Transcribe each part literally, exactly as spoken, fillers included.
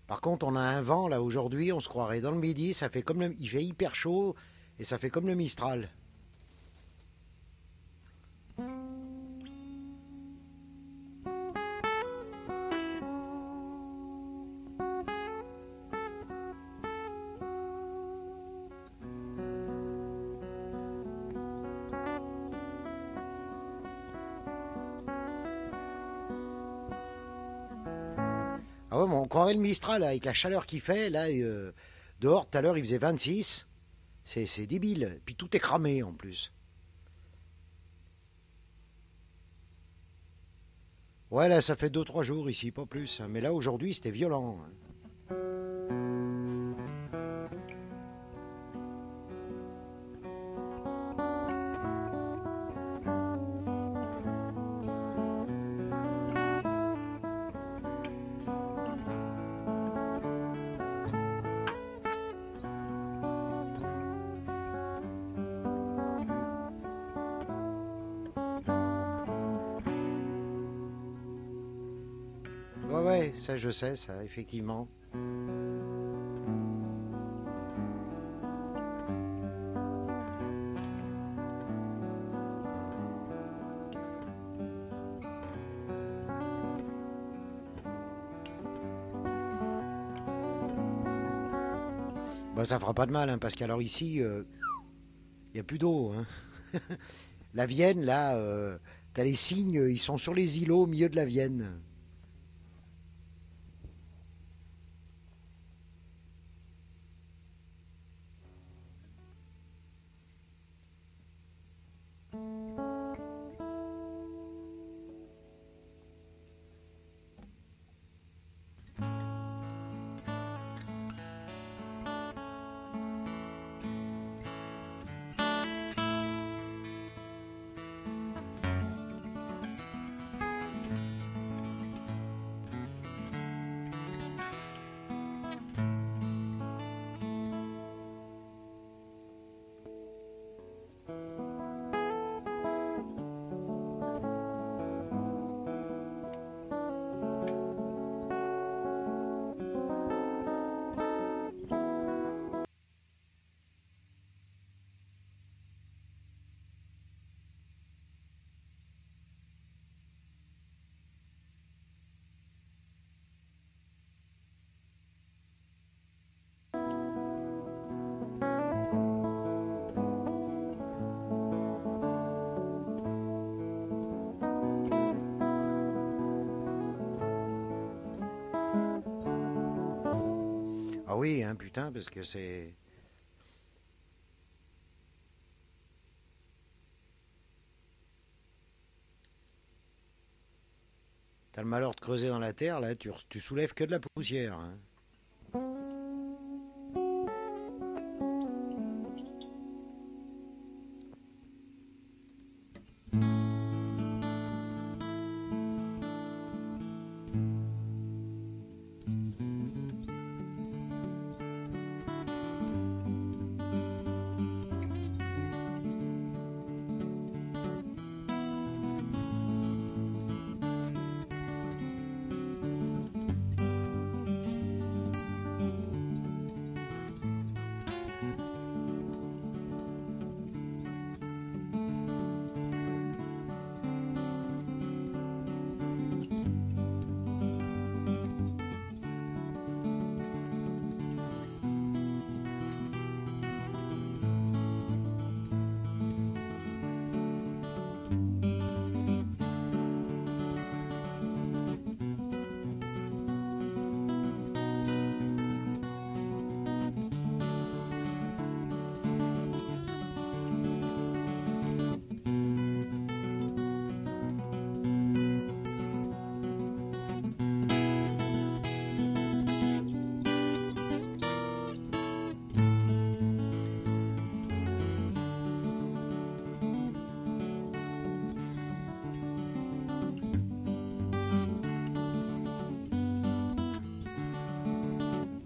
Par contre, on a un vent là aujourd'hui, on se croirait dans le midi, ça fait comme le, il fait hyper chaud et ça fait comme le Mistral. Ah ouais, mais on croirait le Mistral là, avec la chaleur qu'il fait. Là, euh, dehors, tout à l'heure, il faisait vingt-six. C'est, c'est débile. Puis tout est cramé en plus. Ouais, là, ça fait deux trois jours ici, pas plus. Mais là, aujourd'hui, c'était violent. Ouais, ouais, ça, je sais, ça, effectivement. Bah, ça fera pas de mal, hein, parce qu'alors ici, il n'y a plus d'eau, hein. La Vienne, là, euh, t'as les cygnes, ils sont sur les îlots au milieu de la Vienne. Ah oui, hein, putain, parce que c'est... T'as le malheur de creuser dans la terre, là, tu, tu soulèves que de la poussière, hein.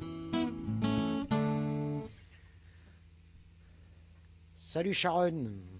Salut Sharon.